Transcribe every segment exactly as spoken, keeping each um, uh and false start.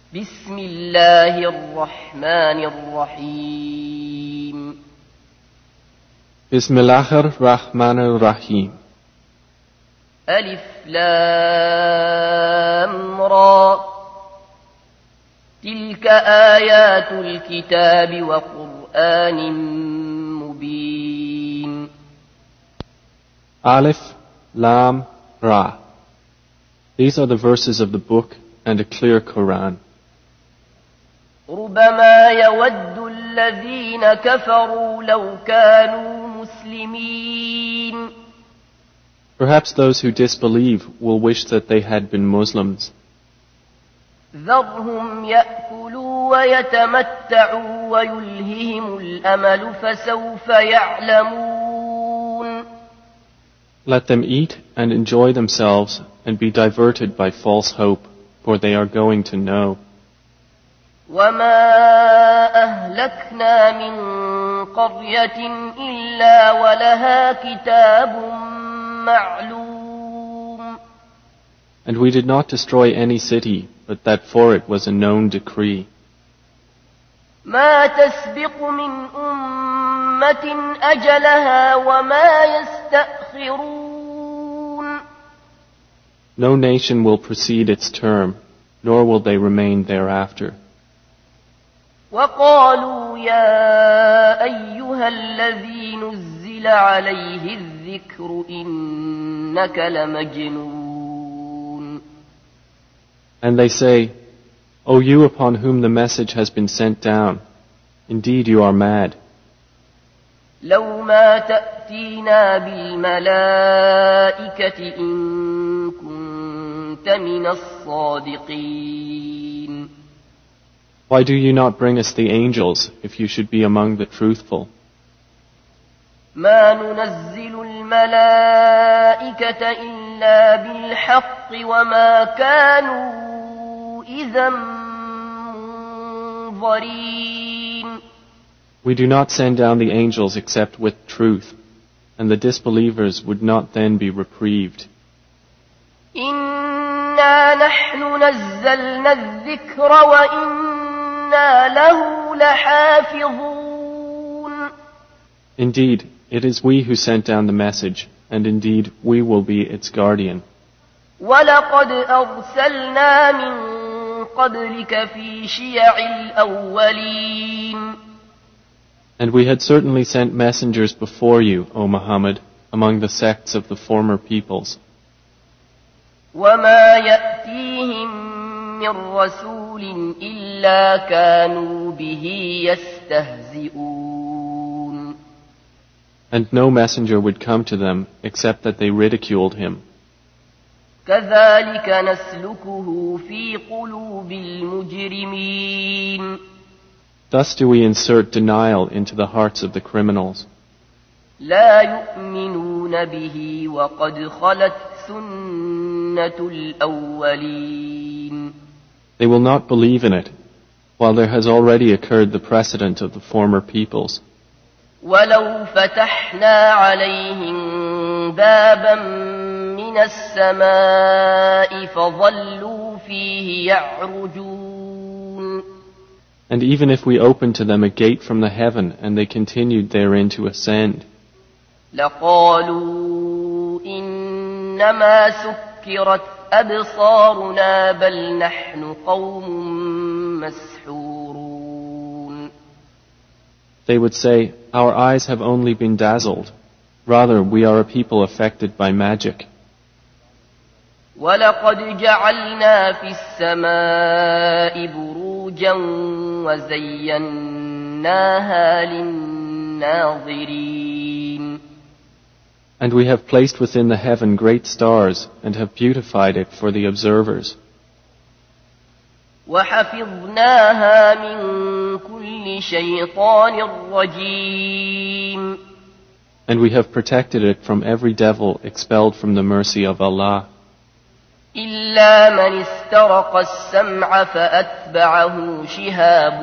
بسم الله الرحمن الرحيم بسم الله الرحمن الرحيم ألف لام را تلك آيات الكتاب وقرآن مبين Alif, Lam, Ra. These are the verses of the book and a clear Quran. ربما يود الذين كفروا لو كانوا مسلمين Perhaps those who disbelieve will wish that they had been Muslims. ذرهم يأكلوا ويتمتعوا ويلههم الأمل فسوف يعلمون Let them eat and enjoy themselves and be diverted by false hope, for they are going to know. وما أهلكنا من قرية إلا ولها كتاب معلوم And we did not destroy any city, but that for it was a known decree. ما تسبق من أمة أجلها وما يستأخرون No nation will precede its term, nor will they remain thereafter. وقالوا يا أيها الذي نزل عليه الذكر إنك لمجنون And they say, O you upon whom the message has been sent down, indeed you are mad. لو ما تأتينا بالملائكة إن كنت من الصادقين Why do you not bring us the angels if you should be among the truthful? ما ننزل الملائكة إلا بالحق وما كانوا إذا منظرين We do not send down the angels except with truth, and the disbelievers would not then be reprieved. إنا نحن نزلنا الذكر وإنا له لحافظون Indeed, it is we who sent down the message, and indeed we will be its guardian. ولقد أرسلنا من قبلك في شيع الأولين And we had certainly sent messengers before you, O Muhammad, among the sects of the former peoples. وما يأتيهم من رسول إلا كانوا به يستهزئون And no messenger would come to them except that they ridiculed him. كذلك نسلكه في قلوب المجرمين Thus do we insert denial into the hearts of the criminals. لا يؤمنون به وقد خلت سنة الأولين They will not believe in it, while there has already occurred the precedent of the former peoples. ولو فتحنا عليهم بابا من السماء فظلوا فيه يعرجون And even if we opened to them a gate from the heaven and they continued therein to ascend, لقالوا إنما سكرت أبصارنا بل نحن قوم مسحورون they would say, Our eyes have only been dazzled. Rather, we are a people affected by magic. ولقد جعلنا في السماء بروجا وزيناها للناظرين And we have placed within the heaven great stars and have beautified it for the observers. وحفظناها من كل شيطان رجيم And we have protected it from every devil expelled from the mercy of Allah. إلا من استرق السمع فأتبعه شهاب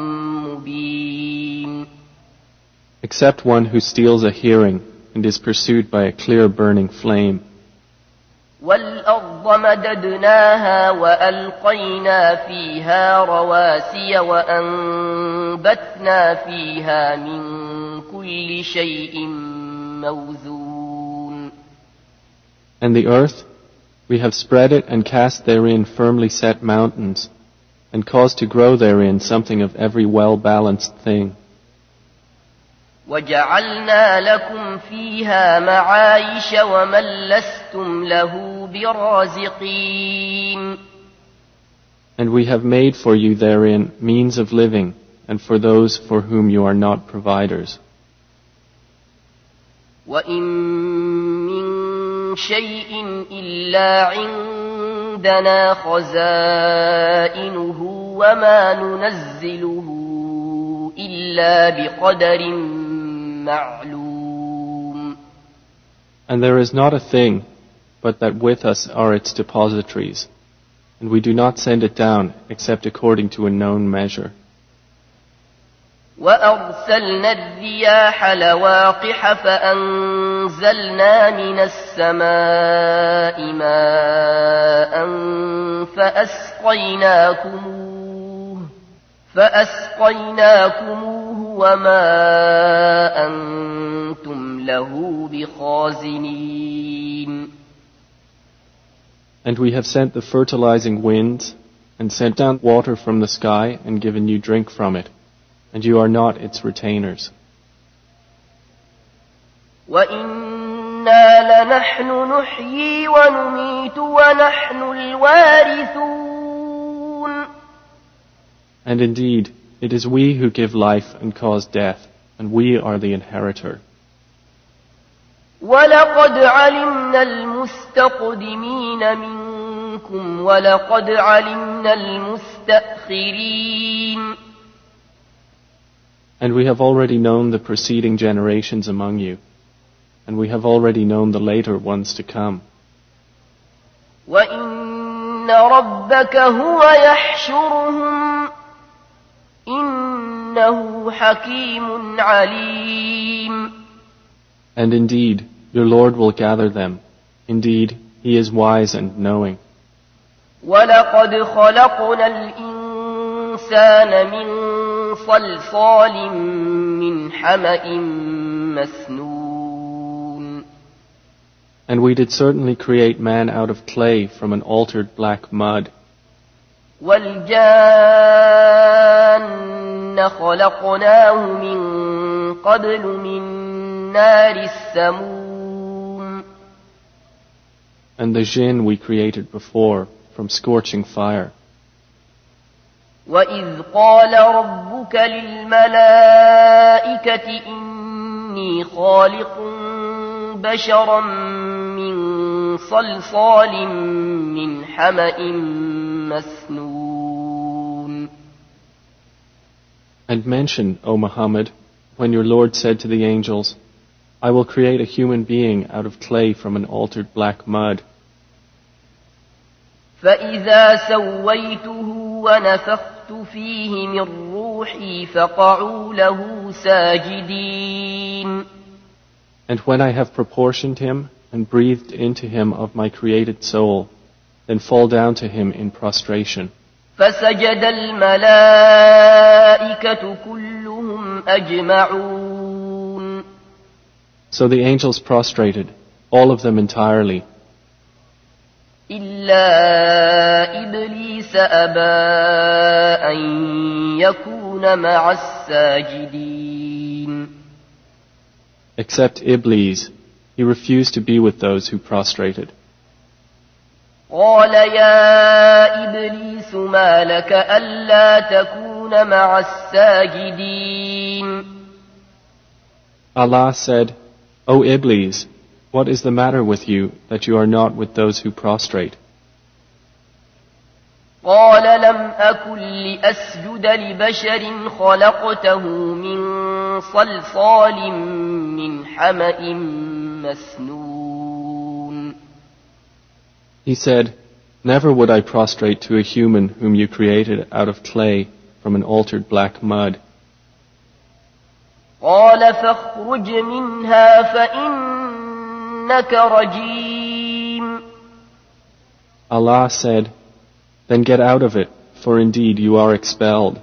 مبين Except one who steals a hearing and is pursued by a clear burning flame. والأرض مددناها وألقينا فيها رواسي وأنبتنا فيها من كل شيء موزون. And the earth, we have spread it and cast therein firmly set mountains, and caused to grow therein something of every well-balanced thing. وَجَعَلْنَا لَكُمْ فِيهَا مَعَايِشَ وَمَن لَّسْتُمْ لَهُ بِرَازِقِينَ. And we have made for you therein means of living, and for those for whom you are not providers. وَإِن مِّن شَيْءٍ إِلَّا عِندَنَا خَزَائِنُهُ وَمَا نُنَزِّلُهُ إِلَّا بِقَدَرٍ معلوم. And there is not a thing but that with us are its depositories, and we do not send it down except according to a known measure. وَأَرْسَلْنَا الرِّيَاحَ لَوَاقِحَ فَأَنزَلْنَا مِنَ السَّمَاءِ مَاءً فَأَسْقَيْنَاكُمُوهُ فَأَسْقَيْنَاكُمُوهُ وَمَا أَنْتُمْ لَهُ بِخَازِنِينَ. And we have sent the fertilizing winds, and sent down water from the sky, and given you drink from it, and you are not its retainers. وَإِنَّا لَنَحْنُ نُحْيِي وَنُمِيتُ وَنَحْنُ الْوَارِثُونَ. And indeed, it is we who give life and cause death, and we are the inheritor. وَلَقَدْ عَلِمْنَا الْمُسْتَقْدِمِينَ مِنكُمْ وَلَقَدْ عَلِمْنَا الْمُسْتَأْخِرِينَ. And we have already known the preceding generations among you, and we have already known the later ones to come. وَإِنَّ رَبَّكَ هُوَ يَحْشُرُهُمْ إِنَّهُ حَكِيمٌ عَلِيمٌ. And indeed, your Lord will gather them. Indeed, He is wise and knowing. وَلَقَدْ خَلَقْنَا الْإِنسَانَ مِنْ صَلْصَالٍ مِّنْ حَمَإٍ مَّسْنُونٍ. And we did certainly create man out of clay from an altered black mud. وَالْجَانَّ خَلَقْنَاهُ مِنْ قَبْلُ مِنْ نَارِ السَّمُومِ. And the jinn we created before from scorching fire. وَإِذْ قَالَ رَبُّكَ لِلْمَلَائِكَةِ إِنِّي خَالِقٌ بَشَرًا مِّن صَلْصَالٍ مِّنْ حَمَإٍ مَّسْنُونٍ. And mention, O Muhammad, when your Lord said to the angels, I will create a human being out of clay from an altered black mud. فَإِذَا سَوَّيْتُهُ وَنَفَخْتُ فِيهِ مِنْ رُوحِي فَقَعُوا لَهُ سَاجِدِينَ. And when I have proportioned him and breathed into him of my created soul, then fall down to him in prostration. فَسَجَدَ الْمَلَائِكَةُ كُلُّهُمْ أَجْمَعُونَ. So the angels prostrated, all of them entirely. إِلَّا إِبْلِيسَ أَبَى أَن يَكُونَ مَعَ السَّاجِدِينَ. Except Iblis, he refused to be with those who prostrated. قَالَ يَا إِبْلِيسُ مَا لَكَ أَلَّا تَكُونَ مَعَ السَّاجِدِينَ. Allah said, O Iblis, what is the matter with you that you are not with those who prostrate? قَالَ لَمْ أَكُنْ لِأَسْجُدَ لِبَشَرٍ خَلَقْتَهُ مِنْ صَلْصَالٍ مِّنْ حَمَإٍ مَّسْنُونٍ. He said, never would I prostrate to a human whom you created out of clay from an altered black mud. قَالَ فَاخْرُجْ مِنْهَا فَإِنَّكَ رَجِيمٌ. Allah said, "Then get out of it, for indeed you are expelled.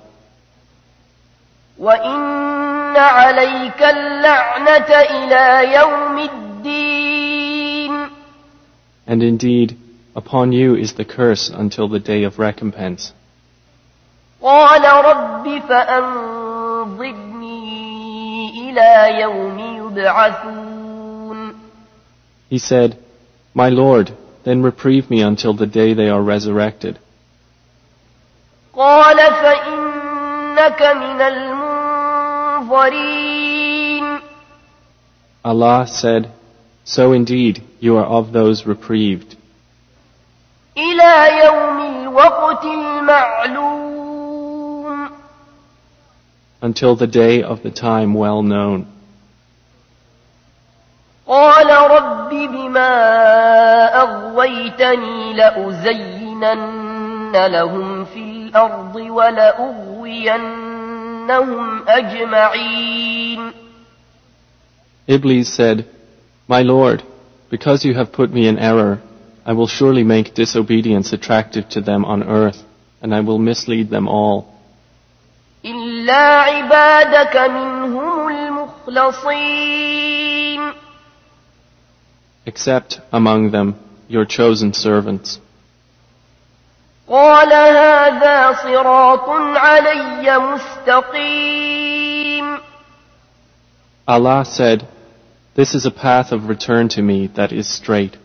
وَإِنَّ عَلَيْكَ اللَّعْنَةَ إِلَى يَوْمِ الدِّينِ And indeed, upon you is the curse until the day of recompense." قَالَ رَبِّ فَأَنظِرْنِي إِلَى يَوْمِ يُبْعَثُونَ He said, "My Lord, then reprieve me until the day they are resurrected." قَالَ فَإِنَّكَ مِنَ الْمُنظَرِينَ Allah said, "So indeed you are of those reprieved, إِلَى يَوْمِ الْوَقْتِ الْمَعْلُومِ until the day of the time well known." قَالَ رَبِّ بِمَا أَغْوَيْتَنِي لَأُزَيِّنَنَّ لَهُمْ فِي الْأَرْضِ وَلَأُغْوِيَنَّهُمْ أَجْمَعِينَ Iblis said, "My Lord, because you have put me in error, I will surely make disobedience attractive to them on earth, and I will mislead them all, إِلَّا عِبَادَكَ مِنْهُمُ الْمُخْلَصِينَ except among them your chosen servants." قَالَ هَذَا صِرَاطٌ عَلَيَّ مُسْتَقِيمٌ Allah said, "This is a path of return to me that is straight.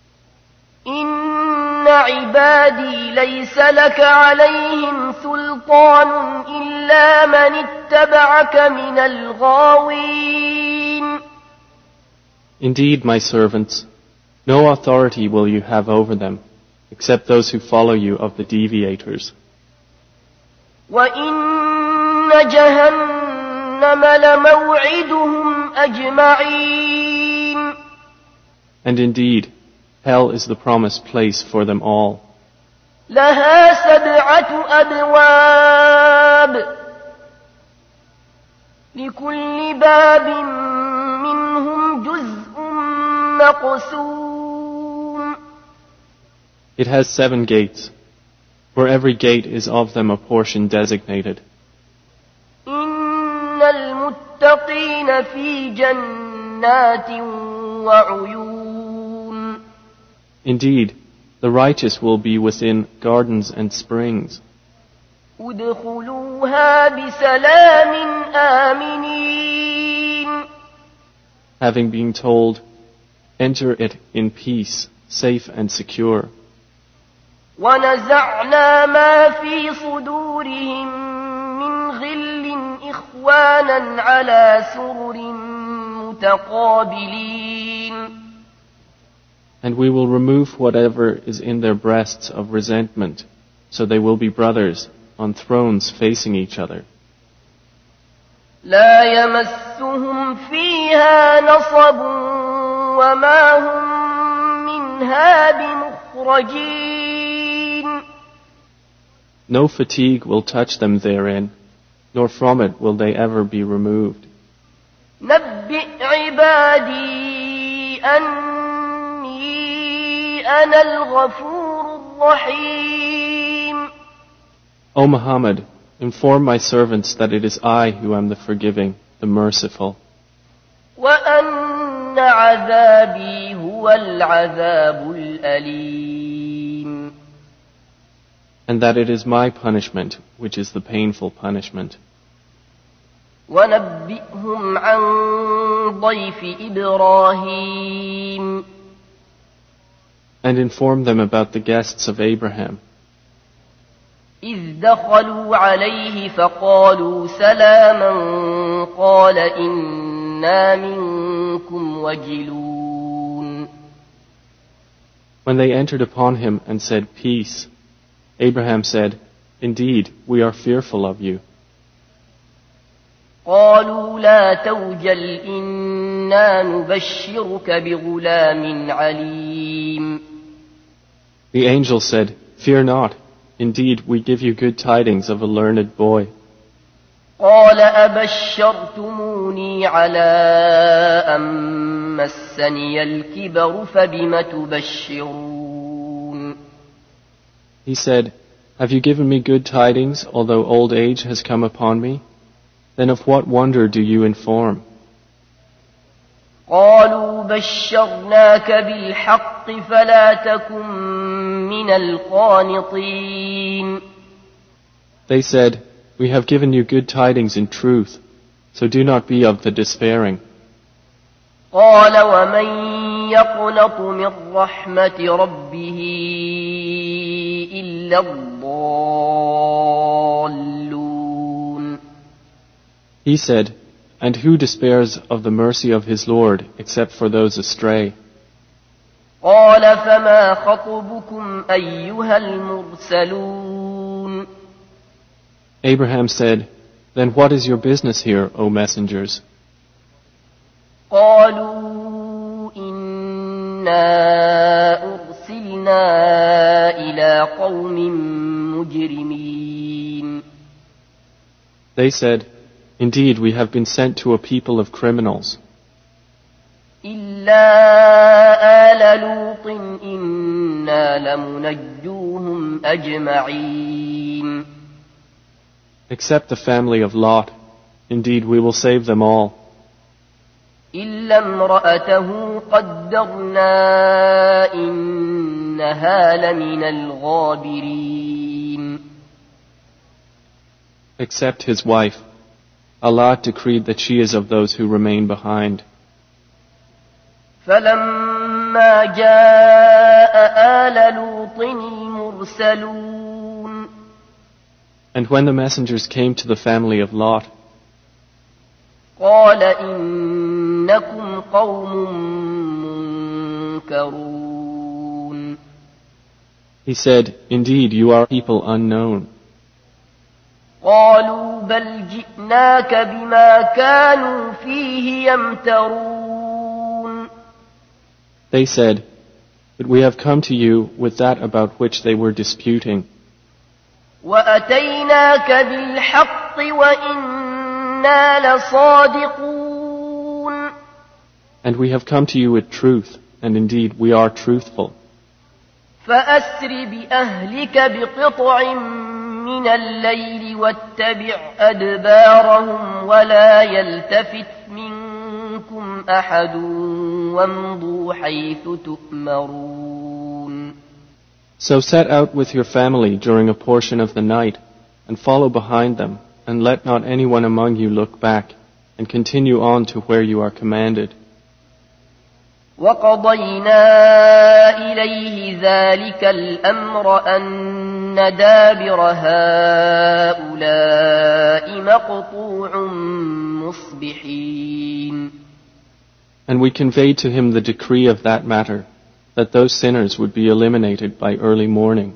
إِنَّ عِبَادِي لَيْسَ لَكَ عَلَيْهِمْ سُلْطَانٌ إِلَّا مَنِ اتَّبَعَكَ مِنَ الْغَاوِينَ Indeed, my servants, no authority will you have over them, except those who follow you of the deviators. وَإِنَّ جَهَنَّمَ لَمَوْعِدُهُمْ أَجْمَعِينَ And indeed, hell is the promised place for them all. لَهَا سَبْعَةُ أَبْوَابٍ لِكُلِّ بَابٍ مِّنْهُمْ جُزْءٌ مَّقْسُومٌ It has seven gates. For every gate is of them a portion designated. إِنَّ الْمُتَّقِينَ فِي جَنَّاتٍ وَعُيُونٍ Indeed, the righteous will be within gardens and springs. ادْخُلُوهَا بِسَلَامٍ آمِنِينَ Having been told, enter it in peace, safe and secure. وَنَزَعْنَا مَا فِي صُدُورِهِم مِّنْ غِلٍّ إِخْوَانًا عَلَى سُرُرٍ مُتَقَابِلِينَ And we will remove whatever is in their breasts of resentment, so they will be brothers on thrones facing each other. لَا يَمَسُّهُمْ فِيهَا نَصَبٌ وَمَا هُمْ مِنْهَا بِمُخْرَجِينَ No fatigue will touch them therein, nor from it will they ever be removed. نَبِّئْ عِبَادِي أَنِّي أَنَا الْغَفُورُ الرَّحِيمُ O Muhammad, inform my servants that it is I who am the forgiving, the merciful, وَأَنَّ عَذَابِي هُوَ الْعَذَابُ الْأَلِيمُ and that it is my punishment which is the painful punishment. وَنَبِّئْهُمْ عَنْ ضَيْفِ إِبْرَاهِيمَ And inform them about the guests of Abraham. إِذْ دَخَلُوا عَلَيْهِ فَقَالُوا سَلَامًا قَالَ إِنَّا مِنكُمْ وَجِلُونَ When they entered upon him and said, "Peace," Abraham said, "Indeed, we are fearful of you." قَالُوا لَا تَوْجَلْ إِنَّا نُبَشِّرُكَ بِغُلَامٍ عَلِيمٍ The angel said, "Fear not. Indeed, we give you good tidings of a learned boy." قَالَ أَبَشَّرْتُمُونِي عَلَىٰ أَن مَّسَّنِيَ الْكِبَرُ فَبِمَ تُبَشِّرُونَ He said, "Have you given me good tidings, although old age has come upon me? Then of what wonder do you inform?" قالوا بشرناك بالحق فلا تكن من القانطين. They said, "We have given you good tidings in truth, so do not be of the despairing." قال ومن يقنط من رحمة ربه إلا الضالون. He said, "And who despairs of the mercy of his Lord except for those astray?" قال فما خطبكم أيها المرسلون. Abraham said, "Then what is your business here, O messengers?" قالوا إنا أرسلنا إلى قوم مجرمين. They said, "Indeed, we have been sent to a people of criminals. إلا آل لوط إنا لمنجوهم أجمعين. Except the family of Lot. Indeed, we will save them all. إلا امرأته قدرنا إنها لمن الغابرين. Except his wife. Allah decreed that she is of those who remain behind. فلما جاء آل لوط المرسلون. And when the messengers came to the family of Lot, قال إنكم قوم منكرون. he said, "Indeed, you are people unknown." قالوا بل جئناك بما كانوا فيه يمترون. They said, "But we have come to you with that about which they were disputing. وأتيناك بالحق وإنا لصادقون. And we have come to you with truth, and indeed we are truthful. فأسر بأهلك بقطع من الليل واتبع أدبارهم ولا يلتفت منكم أحد وامضوا حيث تؤمرون. So set out with your family during a portion of the night, and follow behind them, and let not anyone among you look back, and continue on to where you are commanded. وقضينا إليه ذلك الأمر أن دابر هؤلاء مقطوع مصبحين. And we conveyed to him the decree of that matter, that those sinners would be eliminated by early morning.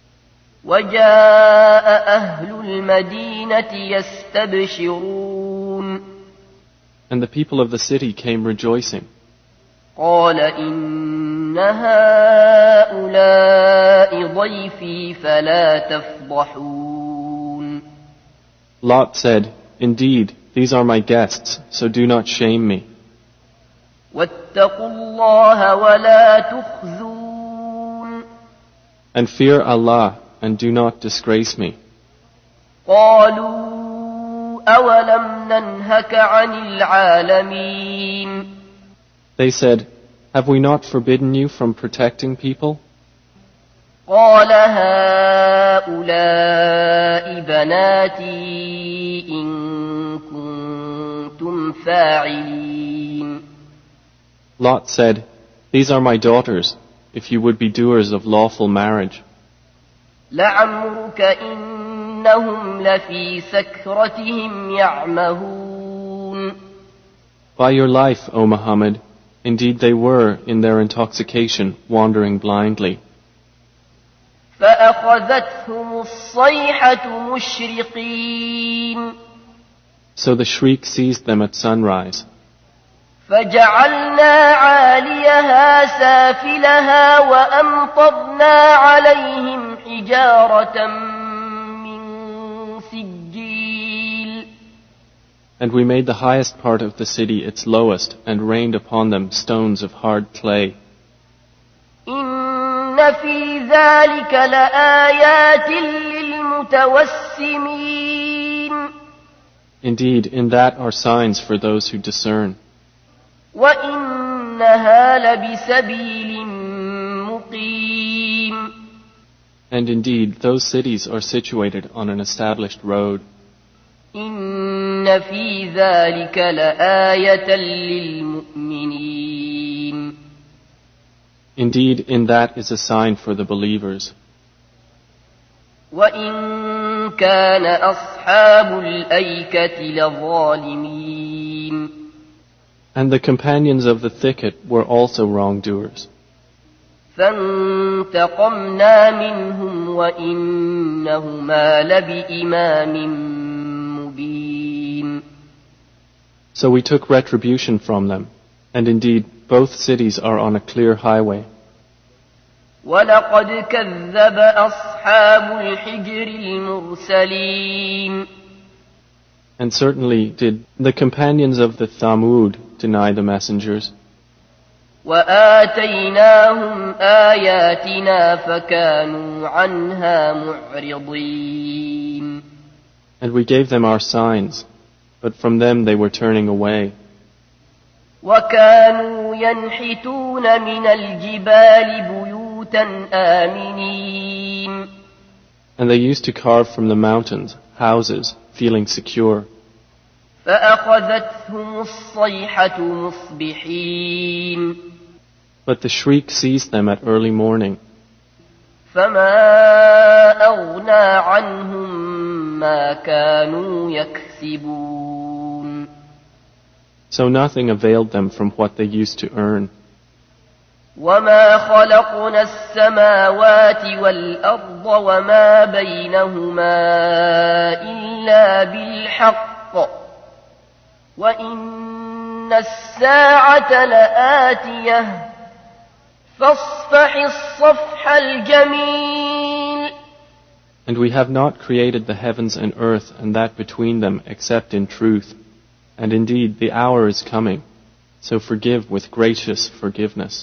وجاء أهل المدينة يستبشرون. And the people of the city came rejoicing. قال إن هؤلاء ضيفي فلا تفضحون. Lot said, "Indeed, these are my guests, so do not shame me. واتقوا الله ولا تخزون. And fear Allah, and do not disgrace me." قالوا أولم ننهك عن العالمين. They said, "Have we not forbidden you from protecting people?" قال هؤلاء بناتي إن كنتم فاعلين. Lot said, "These are my daughters, if you would be doers of lawful marriage. لعمرك إنهم لفي سكرتهم يعمهون. By your life, O Muhammad, indeed they were, in their intoxication, wandering blindly. فأخذتهم الصيحة مشرقين. So the shriek seized them at sunrise. فجعلنا عاليها سافلها وأمطرنا عليهم حجارة من سجيل. And we made the highest part of the city its lowest, and rained upon them stones of hard clay. إن في ذلك لآيات للمتوسمين. Indeed, in that are signs for those who discern. وإنها لبسبيل مقيم. And indeed, those cities are situated on an established road. إن في ذلك لآية للمؤمنين. Indeed, in that is a sign for the believers. وإن كان أصحاب الأيكة لظالمين. And the companions of the thicket were also wrongdoers. فانتقمنا منهم وإنهما لبإمام مبين. So we took retribution from them, and indeed both cities are on a clear highway. ولقد كذب أصحاب الحجر المرسلين. And certainly did the companions of the Thamud deny the messengers. وآتيناهم آياتنا فكانوا عنها معرضين. And we gave them our signs, but from them they were turning away. وكانوا ينحتون من الجبال بيوتا آمنين. And they used to carve from the mountains houses, feeling secure. فأخذتهم الصيحة مصبحين. But the shriek seized them at early morning. فما أغنى عنهم ما كانوا يكسبون. So nothing availed them from what they used to earn. وما خلقنا السماوات والأرض وما بينهما إلا بالحق وإن الساعة لآتية فاصفح الصفح الجميل. And we have not created the heavens and earth and that between them except in truth. And indeed the hour is coming, so forgive with gracious forgiveness.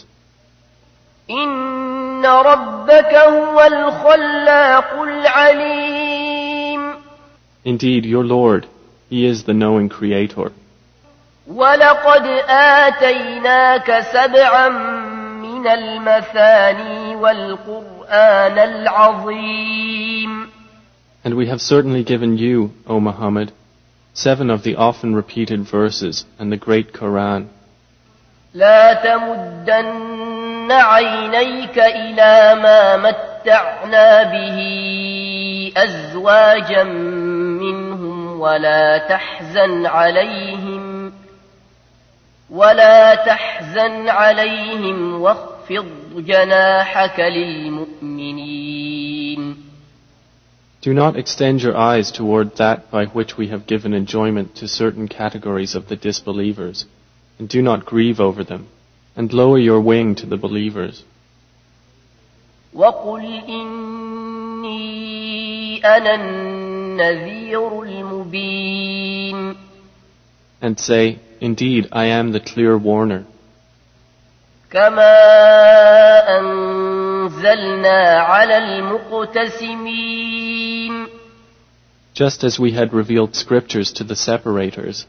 إن ربك هو الخلاق العليم. Indeed, your Lord, He is the knowing Creator. ولقد آتيناك سبعا من المثاني والقرآن العظيم. And we have certainly given you, O Muhammad, seven of the often repeated verses and the great Quran. لا تمدن عينيك إلى ما متعنا به أزواجا منهم ولا تحزن عليهم ولا تحزن عليهم واخفض جناحك للمؤمنين. Do not extend your eyes toward that by which we have given enjoyment to certain categories of the disbelievers, and do not grieve over them, and lower your wing to the believers. وَقُلْ إِنِّي أَنَا النَّذِيرُ الْمُبِينُ. And say, indeed, I am the clear warner. كَمَا أَنزَلْنَا عَلَى الْمُقْتَسِمِينَ. Just as we had revealed scriptures to the separators,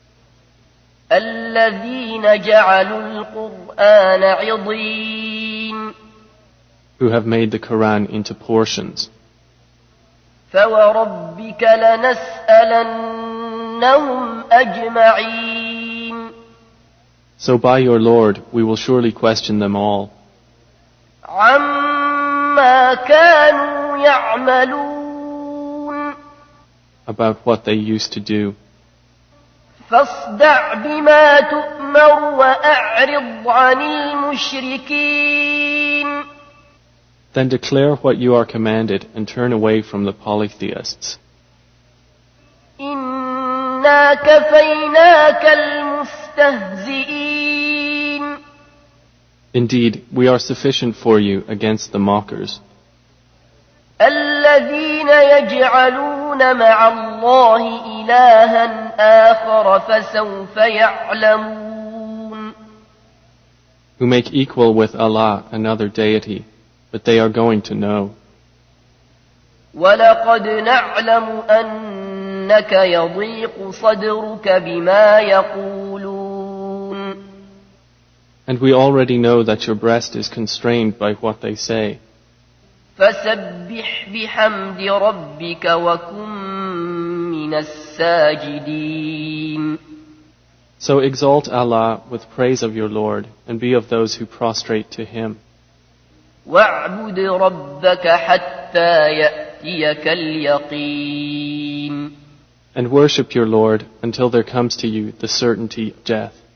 الَّذِينَ جَعَلُوا الْقُرْآنَ عِضِينَ. who have made the Quran into portions. فَوَرَبِّكَ لَنَسْأَلَنَّهُمْ أَجْمَعِينَ. So by your Lord, we will surely question them all. عَمَّا كَانُوا يَعْمَلُونَ. About what they used to do. فاصدع بما تؤمر وأعرض عن المشركين. Then declare what you are commanded and turn away from the polytheists. إنا كفيناك المستهزئين. Indeed, we are sufficient for you against the mockers. الذين يجعلون مع الله إلها آخر فسوف يعلمون. Who make equal with Allah another deity, but they are going to know. وَلَقَدْ نَعْلَمُ أَنَّكَ يَضِيقُ صَدْرُكَ بِمَا يَقُولُونَ. And we already know that your breast is constrained by what they say. فَسَبِّحْ بِحَمْدِ رَبِّكَ وَكُن مِّنَ السَّاجِدِينَ. So exalt Allah with praise of your Lord, and be of those who prostrate to Him. وَاعْبُدْ رَبَّكَ حَتَّى يَأْتِيَكَ الْيَقِينُ. And worship your Lord until there comes to you the certainty of death.